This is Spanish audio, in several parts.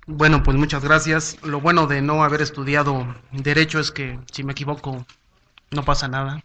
Bueno, pues muchas gracias. Lo bueno de no haber estudiado derecho es que si me equivoco no pasa nada.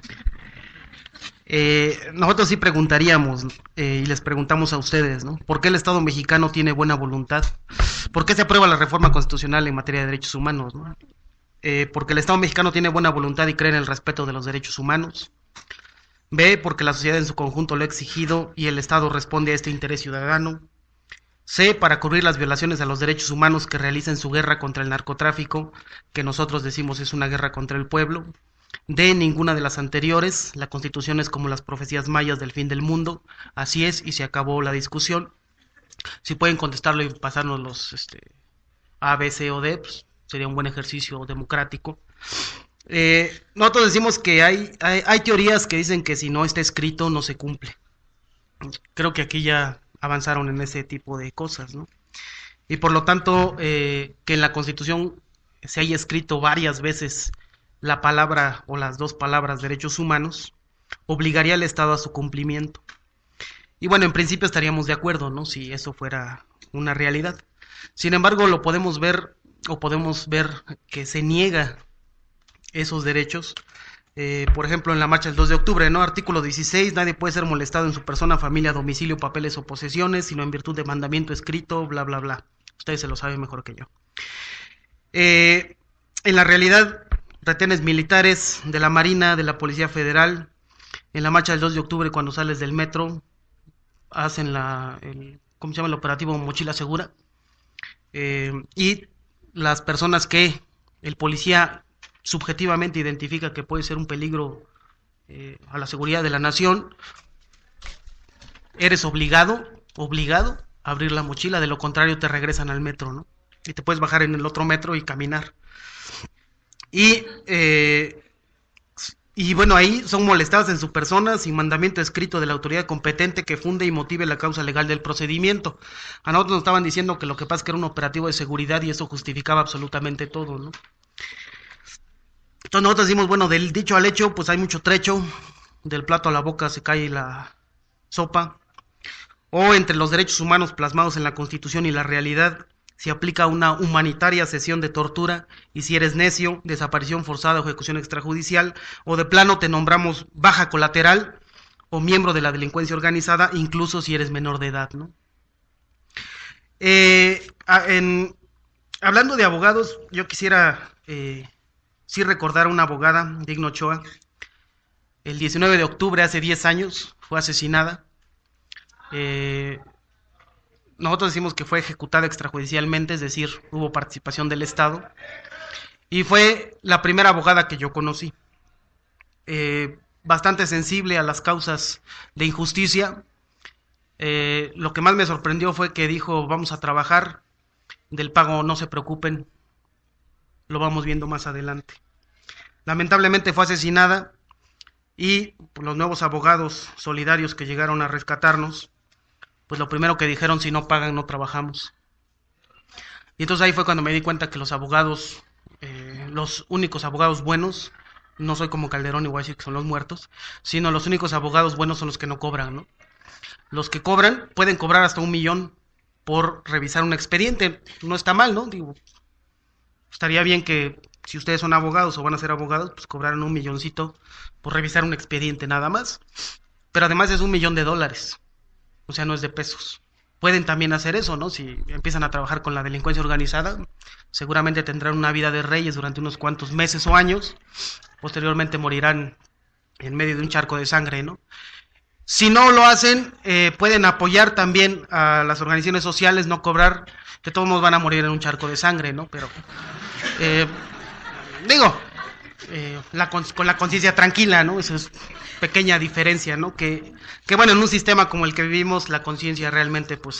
Nosotros sí preguntaríamos y les preguntamos a ustedes, ¿no? ¿Por qué el Estado mexicano tiene buena voluntad? ¿Por qué se aprueba la reforma constitucional en materia de derechos humanos? ¿No? Porque el Estado mexicano tiene buena voluntad y cree en el respeto de los derechos humanos. B, porque la sociedad en su conjunto lo ha exigido y el Estado responde a este interés ciudadano. C, para cubrir las violaciones a los derechos humanos que realiza en su guerra contra el narcotráfico, que nosotros decimos es una guerra contra el pueblo. D, ninguna de las anteriores. La Constitución es como las profecías mayas del fin del mundo. Así es, y se acabó la discusión. Si pueden contestarlo y pasarnos los A, B, C o D, pues sería un buen ejercicio democrático. Nosotros decimos que hay teorías que dicen que si no está escrito no se cumple. Creo que aquí ya avanzaron en ese tipo de cosas, ¿no? Y por lo tanto, que en la Constitución se haya escrito varias veces la palabra o las dos palabras derechos humanos, obligaría al Estado a su cumplimiento. Y bueno, en principio estaríamos de acuerdo, ¿no? Si eso fuera una realidad. Sin embargo, lo podemos ver o podemos ver que se niega esos derechos. Por ejemplo, en la marcha del 2 de octubre, ¿no? Artículo 16, nadie puede ser molestado en su persona, familia, domicilio, papeles o posesiones, sino en virtud de mandamiento escrito, bla, bla, bla. Ustedes se lo saben mejor que yo. En la realidad, retenes militares de la Marina, de la Policía Federal, en la marcha del 2 de octubre, cuando sales del metro, hacen ¿cómo se llama? El operativo Mochila Segura. Y las personas que el policía subjetivamente identifica que puede ser un peligro a la seguridad de la nación, eres obligado a abrir la mochila, de lo contrario te regresan al metro, ¿no? Y te puedes bajar en el otro metro y caminar. Y, eh, y bueno, ahí son molestadas en su persona sin mandamiento escrito de la autoridad competente que funde y motive la causa legal del procedimiento. A nosotros nos estaban diciendo que lo que pasa es que era un operativo de seguridad y eso justificaba absolutamente todo, ¿no? Entonces nosotros decimos, bueno, del dicho al hecho, pues hay mucho trecho, del plato a la boca se cae la sopa, o entre los derechos humanos plasmados en la Constitución y la realidad, se aplica una humanitaria sesión de tortura, y si eres necio, desaparición forzada o ejecución extrajudicial, o de plano te nombramos baja colateral, o miembro de la delincuencia organizada, incluso si eres menor de edad, ¿no? Eh, en, Hablando de abogados, yo quisiera sí recordar a una abogada, Digno Ochoa. El 19 de octubre, hace 10 años, fue asesinada. Eh, Nosotros decimos que fue ejecutada extrajudicialmente, es decir, hubo participación del Estado. Y fue la primera abogada que yo conocí. Bastante sensible a las causas de injusticia. Lo que más me sorprendió fue que dijo, vamos a trabajar, del pago no se preocupen, lo vamos viendo más adelante. Lamentablemente fue asesinada y los nuevos abogados solidarios que llegaron a rescatarnos, pues lo primero que dijeron, si no pagan no trabajamos. Y entonces ahí fue cuando me di cuenta que los abogados, los únicos abogados buenos, no soy como Calderón y voy a decir que son los muertos, sino los únicos abogados buenos son los que no cobran, ¿no? Los que cobran pueden cobrar hasta 1 millón por revisar un expediente, no está mal, ¿no? Digo, estaría bien que si ustedes son abogados o van a ser abogados, pues cobraran 1 milloncito por revisar un expediente nada más. Pero además es $1 millón, o sea, no es de pesos. Pueden también hacer eso, ¿no? Si empiezan a trabajar con la delincuencia organizada, seguramente tendrán una vida de reyes durante unos cuantos meses o años, posteriormente morirán en medio de un charco de sangre, ¿no? Si no lo hacen, pueden apoyar también a las organizaciones sociales, no cobrar, que todos van a morir en un charco de sangre, ¿no? Pero, eh, digo, con la conciencia tranquila, ¿no? Esa es pequeña diferencia, ¿no? Que bueno, en un sistema como el que vivimos, la conciencia realmente, pues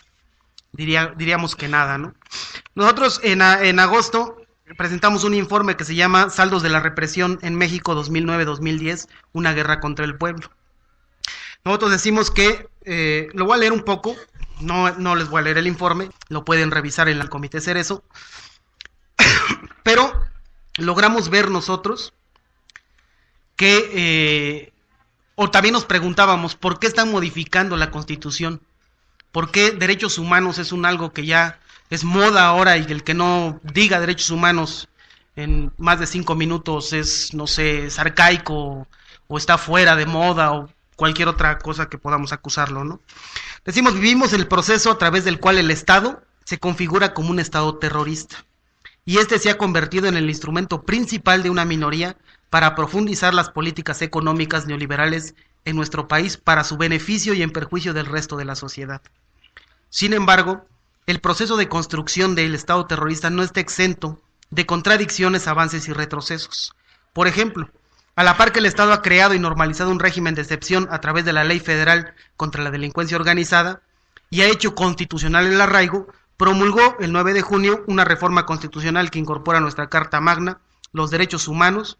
diríamos que nada, ¿no? Nosotros en agosto presentamos un informe que se llama Saldos de la Represión en México 2009-2010, una guerra contra el pueblo. Nosotros decimos que, lo voy a leer un poco, no les voy a leer el informe, lo pueden revisar en el Comité Cerezo, pero logramos ver nosotros que, o también nos preguntábamos, ¿por qué están modificando la Constitución? ¿Por qué derechos humanos es algo que ya es moda ahora, y el que no diga derechos humanos en más de 5 minutos es, no sé, es arcaico o está fuera de moda o cualquier otra cosa que podamos acusarlo, ¿no? Decimos, vivimos el proceso a través del cual el Estado se configura como un Estado terrorista, y este se ha convertido en el instrumento principal de una minoría para profundizar las políticas económicas neoliberales en nuestro país para su beneficio y en perjuicio del resto de la sociedad. Sin embargo, el proceso de construcción del Estado terrorista no está exento de contradicciones, avances y retrocesos. Por ejemplo, a la par que el Estado ha creado y normalizado un régimen de excepción a través de la Ley Federal contra la Delincuencia Organizada y ha hecho constitucional el arraigo, promulgó el 9 de junio una reforma constitucional que incorpora a nuestra Carta Magna los derechos humanos,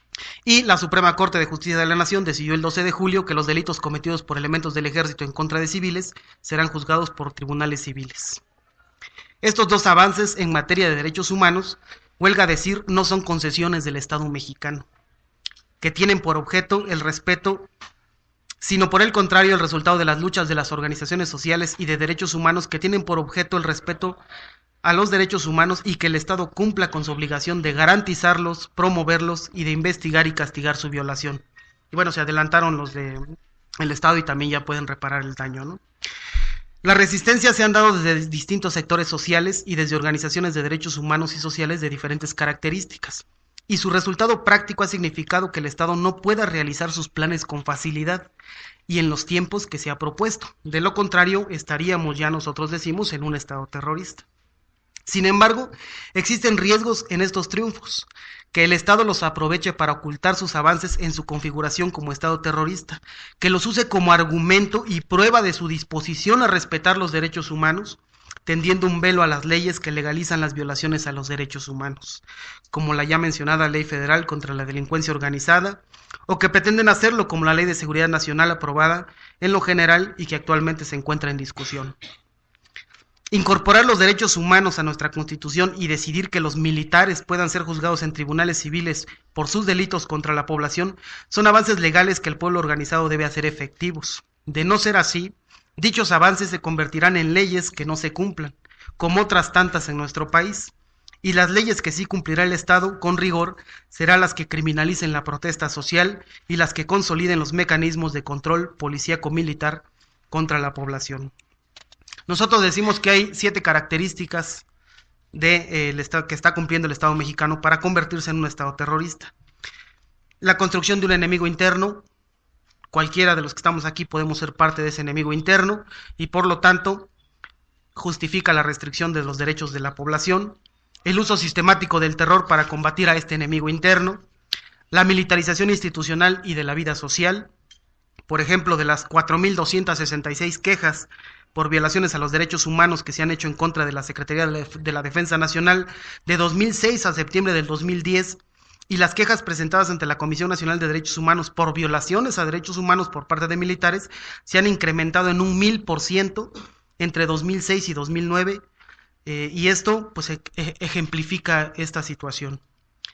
y la Suprema Corte de Justicia de la Nación decidió el 12 de julio que los delitos cometidos por elementos del ejército en contra de civiles serán juzgados por tribunales civiles. Estos dos avances en materia de derechos humanos, huelga decir, no son concesiones del Estado mexicano, que tienen por objeto el respeto, sino por el contrario el resultado de las luchas de las organizaciones sociales y de derechos humanos que tienen por objeto el respeto a los derechos humanos y que el Estado cumpla con su obligación de garantizarlos, promoverlos y de investigar y castigar su violación. Y bueno, se adelantaron los del Estado y también ya pueden reparar el daño, ¿no? Las resistencias se han dado desde distintos sectores sociales y desde organizaciones de derechos humanos y sociales de diferentes características, y su resultado práctico ha significado que el Estado no pueda realizar sus planes con facilidad y en los tiempos que se ha propuesto. De lo contrario, estaríamos, ya nosotros decimos, en un Estado terrorista. Sin embargo, existen riesgos en estos triunfos, que el Estado los aproveche para ocultar sus avances en su configuración como Estado terrorista, que los use como argumento y prueba de su disposición a respetar los derechos humanos, tendiendo un velo a las leyes que legalizan las violaciones a los derechos humanos, como la ya mencionada Ley Federal contra la Delincuencia Organizada, o que pretenden hacerlo como la Ley de Seguridad Nacional aprobada en lo general y que actualmente se encuentra en discusión. Incorporar los derechos humanos a nuestra Constitución y decidir que los militares puedan ser juzgados en tribunales civiles por sus delitos contra la población son avances legales que el pueblo organizado debe hacer efectivos. De no ser así, dichos avances se convertirán en leyes que no se cumplan, como otras tantas en nuestro país, y las leyes que sí cumplirá el Estado con rigor serán las que criminalicen la protesta social y las que consoliden los mecanismos de control policíaco-militar contra la población. Nosotros decimos que hay 7 características del Estado que está cumpliendo el Estado mexicano para convertirse en un Estado terrorista. La construcción de un enemigo interno. Cualquiera de los que estamos aquí podemos ser parte de ese enemigo interno y por lo tanto justifica la restricción de los derechos de la población. El uso sistemático del terror para combatir a este enemigo interno. La militarización institucional y de la vida social. Por ejemplo, de las 4.266 quejas por violaciones a los derechos humanos que se han hecho en contra de la Secretaría de la Defensa Nacional de 2006 a septiembre del 2010, y las quejas presentadas ante la Comisión Nacional de Derechos Humanos por violaciones a derechos humanos por parte de militares se han incrementado en un 1000% entre 2006 y 2009, y esto pues ejemplifica esta situación.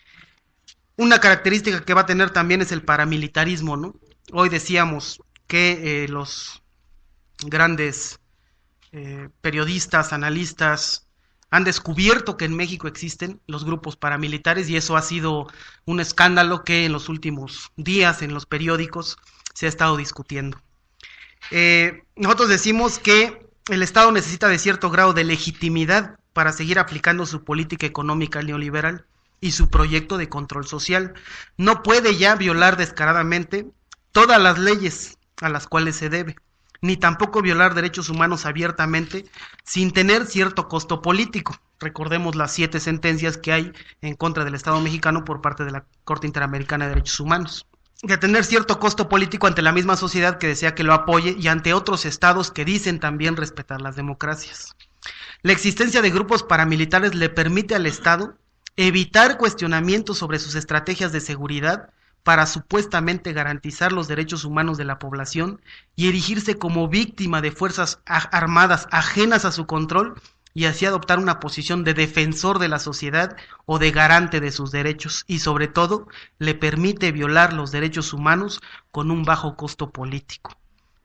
Una característica que va a tener también es el paramilitarismo, ¿no? Hoy decíamos que los grandes periodistas, analistas, han descubierto que en México existen los grupos paramilitares, y eso ha sido un escándalo que en los últimos días en los periódicos se ha estado discutiendo. Nosotros decimos que el Estado necesita de cierto grado de legitimidad para seguir aplicando su política económica neoliberal y su proyecto de control social. No puede ya violar descaradamente todas las leyes a las cuales se debe, ni tampoco violar derechos humanos abiertamente sin tener cierto costo político. Recordemos las 7 sentencias que hay en contra del Estado mexicano por parte de la Corte Interamericana de Derechos Humanos. De tener cierto costo político ante la misma sociedad que desea que lo apoye y ante otros estados que dicen también respetar las democracias. La existencia de grupos paramilitares le permite al Estado evitar cuestionamientos sobre sus estrategias de seguridad para supuestamente garantizar los derechos humanos de la población y erigirse como víctima de fuerzas armadas ajenas a su control, y así adoptar una posición de defensor de la sociedad o de garante de sus derechos, y sobre todo le permite violar los derechos humanos con un bajo costo político.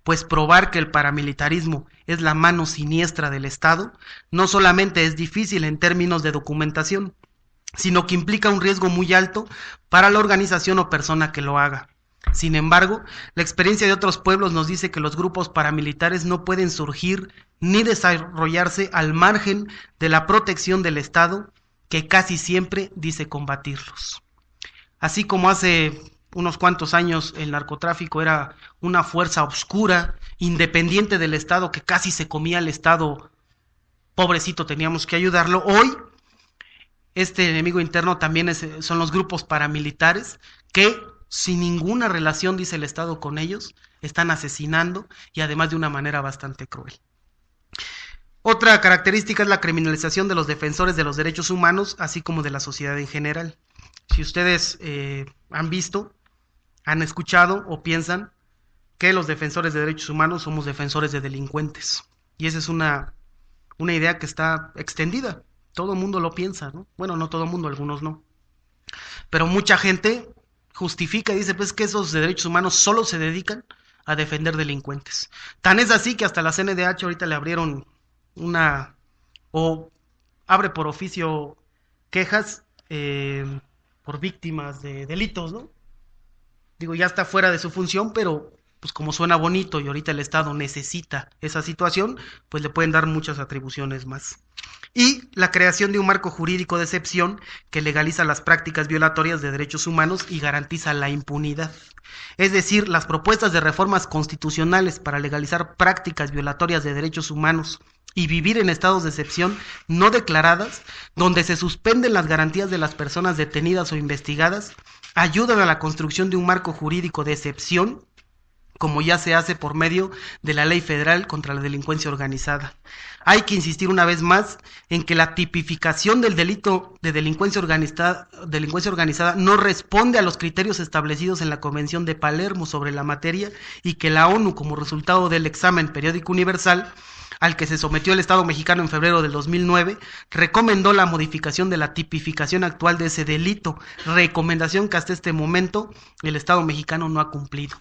pues probar que el paramilitarismo es la mano siniestra del Estado no solamente es difícil en términos de documentación, sino que implica un riesgo muy alto para la organización o persona que lo haga. Sin embargo, la experiencia de otros pueblos nos dice que los grupos paramilitares no pueden surgir ni desarrollarse al margen de la protección del Estado, que casi siempre dice combatirlos. Así como hace unos cuantos años el narcotráfico era una fuerza oscura, independiente del Estado, que casi se comía al Estado, pobrecito, teníamos que ayudarlo. Hoy, este enemigo interno también son los grupos paramilitares que, sin ninguna relación, dice el Estado, con ellos, están asesinando y además de una manera bastante cruel. Otra característica es la criminalización de los defensores de los derechos humanos, así como de la sociedad en general. Si ustedes han visto, han escuchado o piensan que los defensores de derechos humanos somos defensores de delincuentes. Y esa es una idea que está extendida. Todo el mundo lo piensa, ¿no? Bueno, no todo el mundo, algunos no. Pero mucha gente justifica y dice pues que esos de derechos humanos solo se dedican a defender delincuentes. Tan es así que hasta la CNDH ahorita le abrieron abre por oficio quejas por víctimas de delitos, ¿no? Digo, ya está fuera de su función, pero pues como suena bonito y ahorita el Estado necesita esa situación, pues le pueden dar muchas atribuciones más. Y la creación de un marco jurídico de excepción que legaliza las prácticas violatorias de derechos humanos y garantiza la impunidad. Es decir, las propuestas de reformas constitucionales para legalizar prácticas violatorias de derechos humanos y vivir en estados de excepción no declaradas, donde se suspenden las garantías de las personas detenidas o investigadas, ayudan a la construcción de un marco jurídico de excepción, como ya se hace por medio de la Ley Federal contra la Delincuencia Organizada. Hay que insistir una vez más en que la tipificación del delito de delincuencia organizada no responde a los criterios establecidos en la Convención de Palermo sobre la materia y que la ONU, como resultado del examen periódico universal al que se sometió el Estado mexicano en febrero del 2009, recomendó la modificación de la tipificación actual de ese delito, recomendación que hasta este momento el Estado mexicano no ha cumplido.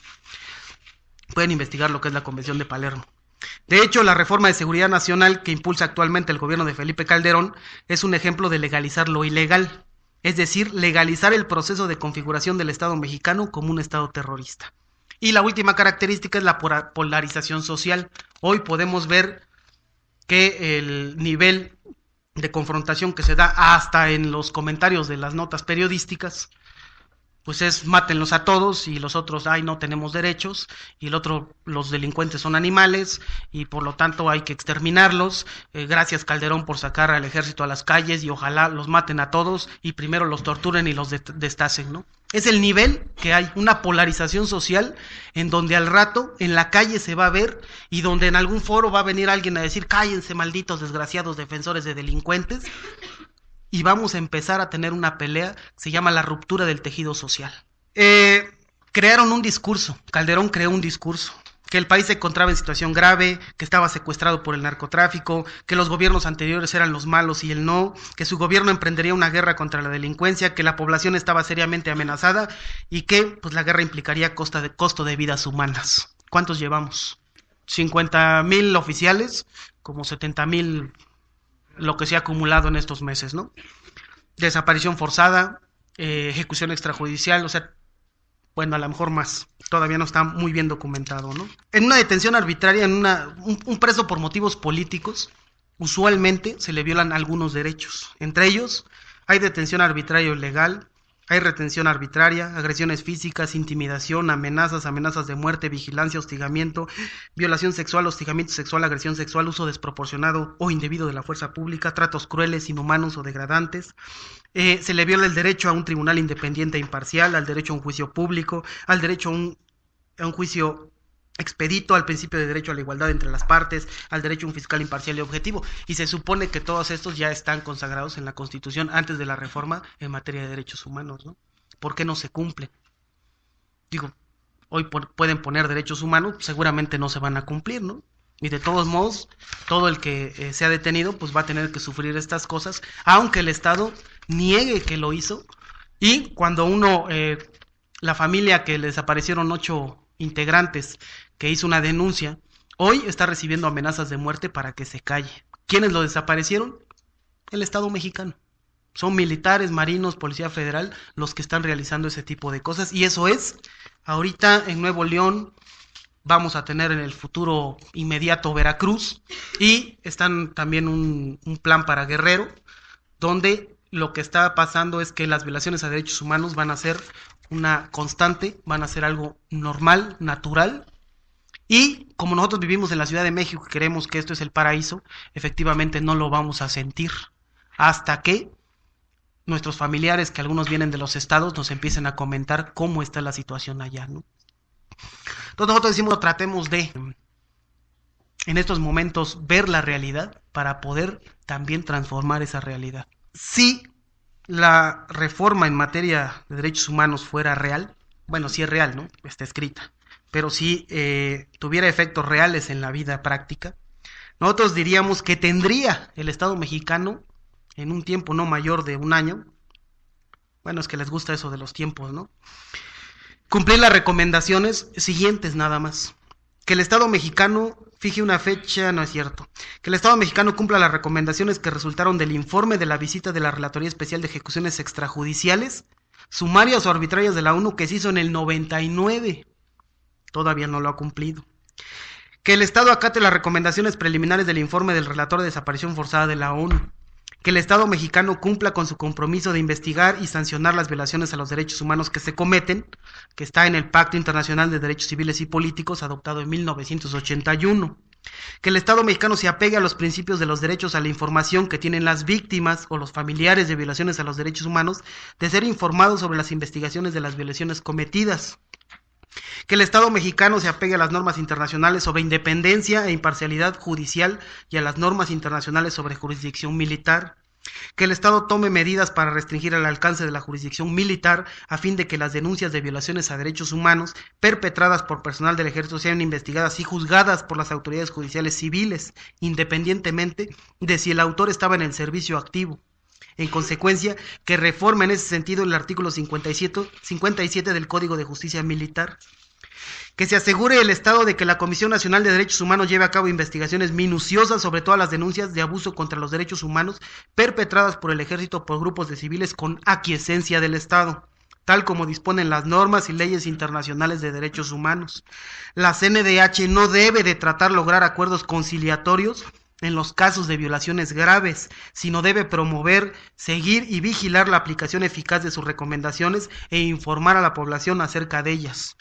Pueden investigar lo que es la Convención de Palermo. De hecho, la reforma de seguridad nacional que impulsa actualmente el gobierno de Felipe Calderón es un ejemplo de legalizar lo ilegal, es decir, legalizar el proceso de configuración del Estado mexicano como un Estado terrorista. Y la última característica es la polarización social. Hoy podemos ver que el nivel de confrontación que se da hasta en los comentarios de las notas periodísticas, pues es mátenlos a todos y los otros, ay, no tenemos derechos, y el otro, los delincuentes son animales y por lo tanto hay que exterminarlos. Gracias Calderón por sacar al ejército a las calles y ojalá los maten a todos y primero los torturen y los destacen, ¿no? Es el nivel que hay, una polarización social en donde al rato en la calle se va a ver y donde en algún foro va a venir alguien a decir cállense malditos desgraciados defensores de delincuentes. Y vamos a empezar a tener una pelea que se llama la ruptura del tejido social. Crearon un discurso, Calderón creó un discurso, que el país se encontraba en situación grave, que estaba secuestrado por el narcotráfico, que los gobiernos anteriores eran los malos y él no, que su gobierno emprendería una guerra contra la delincuencia, que la población estaba seriamente amenazada y que pues la guerra implicaría costo de vidas humanas. ¿Cuántos llevamos? 50,000 oficiales, como 70,000 lo que se ha acumulado en estos meses, ¿no? Desaparición forzada, ejecución extrajudicial, o sea, bueno, a lo mejor más, todavía no está muy bien documentado, ¿no? En una detención arbitraria, un preso por motivos políticos, usualmente se le violan algunos derechos, entre ellos hay detención arbitraria o ilegal, hay retención arbitraria, agresiones físicas, intimidación, amenazas de muerte, vigilancia, hostigamiento, violación sexual, hostigamiento sexual, agresión sexual, uso desproporcionado o indebido de la fuerza pública, tratos crueles, inhumanos o degradantes. Se le viola el derecho a un tribunal independiente e imparcial, al derecho a un juicio público, al derecho a un juicio expedito, al principio de derecho a la igualdad entre las partes, al derecho a un fiscal imparcial y objetivo, y se supone que todos estos ya están consagrados en la Constitución antes de la reforma en materia de derechos humanos, ¿no? ¿Por qué no se cumplen? Digo, hoy pueden poner derechos humanos, seguramente no se van a cumplir, ¿no? Y de todos modos, todo el que sea detenido, pues va a tener que sufrir estas cosas, aunque el Estado niegue que lo hizo, y cuando la familia que le desaparecieron 8 integrantes que hizo una denuncia, hoy está recibiendo amenazas de muerte para que se calle. ¿Quiénes lo desaparecieron? El Estado mexicano. Son militares, marinos, Policía Federal los que están realizando ese tipo de cosas, y eso es, ahorita en Nuevo León vamos a tener en el futuro inmediato Veracruz, y están también un plan para Guerrero, donde lo que está pasando es que las violaciones a derechos humanos van a ser una constante, van a ser algo normal, natural, y como nosotros vivimos en la Ciudad de México y queremos que esto es el paraíso, efectivamente no lo vamos a sentir hasta que nuestros familiares, que algunos vienen de los estados, nos empiecen a comentar cómo está la situación allá, ¿no? Entonces nosotros decimos, tratemos de, en estos momentos, ver la realidad para poder también transformar esa realidad. Si la reforma en materia de derechos humanos fuera real, bueno, sí es real, ¿no? Está escrita, pero si tuviera efectos reales en la vida práctica, nosotros diríamos que tendría el Estado mexicano, en un tiempo no mayor de un año, bueno, es que les gusta eso de los tiempos, ¿no? Cumplir las recomendaciones siguientes nada más. Que el Estado mexicano fije una fecha, no es cierto. Que el Estado mexicano cumpla las recomendaciones que resultaron del informe de la visita de la Relatoría Especial de Ejecuciones Extrajudiciales, sumarias o arbitrarias de la ONU que se hizo en el 99. Todavía no lo ha cumplido. Que el Estado acate las recomendaciones preliminares del informe del relator de desaparición forzada de la ONU. Que el Estado mexicano cumpla con su compromiso de investigar y sancionar las violaciones a los derechos humanos que se cometen, que está en el Pacto Internacional de Derechos Civiles y Políticos adoptado en 1981. Que el Estado mexicano se apegue a los principios de los derechos a la información que tienen las víctimas o los familiares de violaciones a los derechos humanos de ser informados sobre las investigaciones de las violaciones cometidas. Que el Estado mexicano se apegue a las normas internacionales sobre independencia e imparcialidad judicial y a las normas internacionales sobre jurisdicción militar. Que el Estado tome medidas para restringir el alcance de la jurisdicción militar a fin de que las denuncias de violaciones a derechos humanos perpetradas por personal del ejército sean investigadas y juzgadas por las autoridades judiciales civiles, independientemente de si el autor estaba en el servicio activo. En consecuencia, que reforme en ese sentido el artículo 57 del Código de Justicia Militar. Que se asegure el Estado de que la Comisión Nacional de Derechos Humanos lleve a cabo investigaciones minuciosas sobre todas las denuncias de abuso contra los derechos humanos perpetradas por el ejército por grupos de civiles con aquiescencia del Estado, tal como disponen las normas y leyes internacionales de derechos humanos. La CNDH no debe de tratar lograr acuerdos conciliatorios en los casos de violaciones graves, sino debe promover, seguir y vigilar la aplicación eficaz de sus recomendaciones e informar a la población acerca de ellas.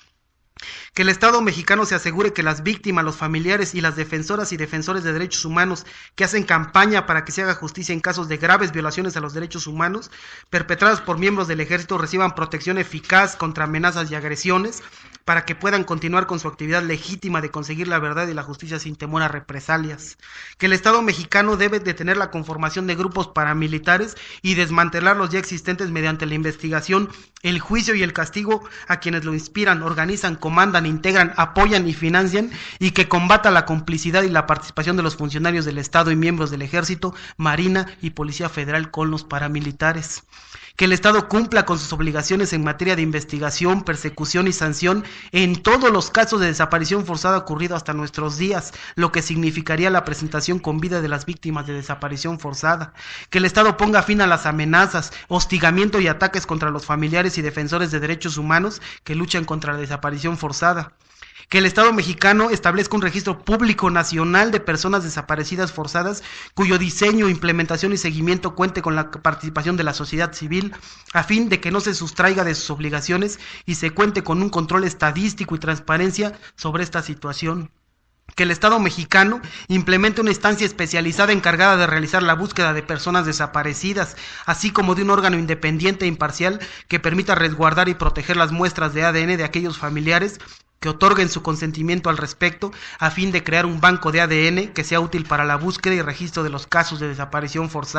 Que el Estado mexicano se asegure que las víctimas, los familiares y las defensoras y defensores de derechos humanos que hacen campaña para que se haga justicia en casos de graves violaciones a los derechos humanos perpetradas por miembros del ejército reciban protección eficaz contra amenazas y agresiones para que puedan continuar con su actividad legítima de conseguir la verdad y la justicia sin temor a represalias. Que el Estado mexicano debe detener la conformación de grupos paramilitares y desmantelar los ya existentes mediante la investigación, el juicio y el castigo a quienes lo inspiran, organizan, comandan, integran, apoyan y financian, y que combata la complicidad y la participación de los funcionarios del Estado y miembros del Ejército, Marina y Policía Federal con los paramilitares. Que el Estado cumpla con sus obligaciones en materia de investigación, persecución y sanción en todos los casos de desaparición forzada ocurrido hasta nuestros días, lo que significaría la presentación con vida de las víctimas de desaparición forzada. Que el Estado ponga fin a las amenazas, hostigamiento y ataques contra los familiares y defensores de derechos humanos que luchan contra la desaparición forzada. Que el Estado mexicano establezca un registro público nacional de personas desaparecidas forzadas cuyo diseño, implementación y seguimiento cuente con la participación de la sociedad civil a fin de que no se sustraiga de sus obligaciones y se cuente con un control estadístico y transparencia sobre esta situación. Que el Estado mexicano implemente una instancia especializada encargada de realizar la búsqueda de personas desaparecidas, así como de un órgano independiente e imparcial que permita resguardar y proteger las muestras de ADN de aquellos familiares que otorguen su consentimiento al respecto, a fin de crear un banco de ADN que sea útil para la búsqueda y registro de los casos de desaparición forzada.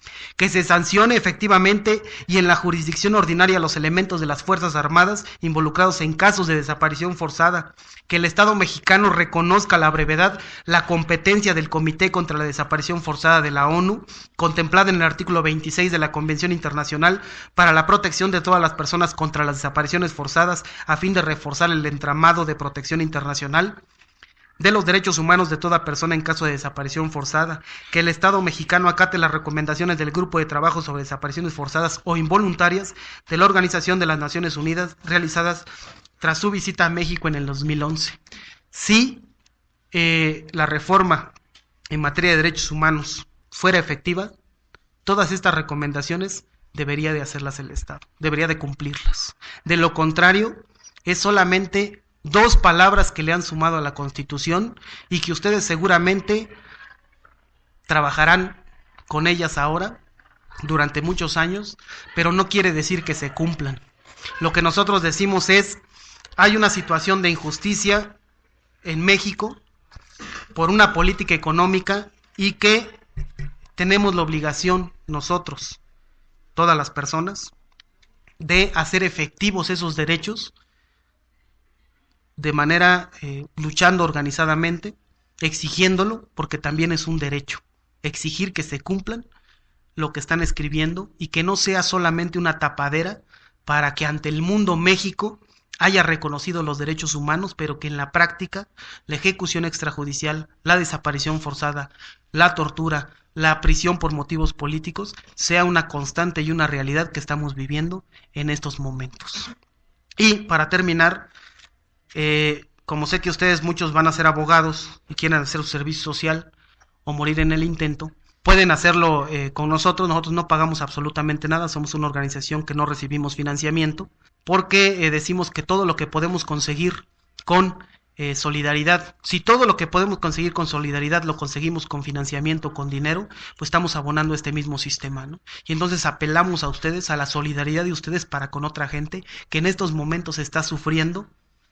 que se sancione efectivamente y en la jurisdicción ordinaria a los elementos de las Fuerzas Armadas involucrados en casos de desaparición forzada, que el Estado mexicano reconozca a la brevedad la competencia del Comité contra la Desaparición Forzada de la ONU, contemplada en el artículo 26 de la Convención Internacional para la protección de todas las personas contra las desapariciones forzadas, a fin de reforzar el entramado de protección internacional de los derechos humanos de toda persona en caso de desaparición forzada, que el Estado mexicano acate las recomendaciones del Grupo de Trabajo sobre Desapariciones Forzadas o Involuntarias de la Organización de las Naciones Unidas realizadas tras su visita a México en el 2011. Si la reforma en materia de derechos humanos fuera efectiva, todas estas recomendaciones debería de hacerlas el Estado, debería de cumplirlas. De lo contrario, es solamente 2 palabras que le han sumado a la Constitución y que ustedes seguramente trabajarán con ellas ahora durante muchos años, pero no quiere decir que se cumplan. Lo que nosotros decimos es, hay una situación de injusticia en México por una política económica y que tenemos la obligación nosotros, todas las personas, de hacer efectivos esos derechos de manera luchando organizadamente, exigiéndolo, porque también es un derecho, exigir que se cumplan lo que están escribiendo y que no sea solamente una tapadera para que ante el mundo México haya reconocido los derechos humanos, pero que en la práctica la ejecución extrajudicial, la desaparición forzada, la tortura, la prisión por motivos políticos sea una constante y una realidad que estamos viviendo en estos momentos. Y para terminar, como sé que ustedes muchos van a ser abogados y quieren hacer su servicio social o morir en el intento, pueden hacerlo con nosotros. Nosotros no pagamos absolutamente nada, somos una organización que no recibimos financiamiento, porque decimos que todo lo que podemos conseguir con solidaridad, si todo lo que podemos conseguir con solidaridad lo conseguimos con financiamiento, con dinero, pues estamos abonando este mismo sistema, ¿no? Y entonces apelamos a ustedes, a la solidaridad de ustedes para con otra gente que en estos momentos está sufriendo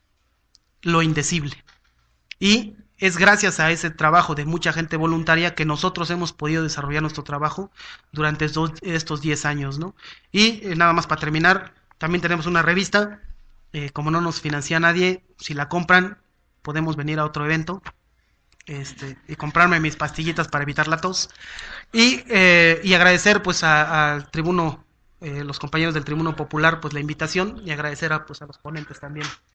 lo indecible. Y es gracias a ese trabajo de mucha gente voluntaria que nosotros hemos podido desarrollar nuestro trabajo durante estos 10 años, ¿no? Y nada más para terminar, también tenemos una revista, como no nos financia nadie, si la compran, podemos venir a otro evento y comprarme mis pastillitas para evitar la tos. Y agradecer pues al tribuno, los compañeros del Tribuno Popular, pues la invitación, y agradecer a los ponentes también.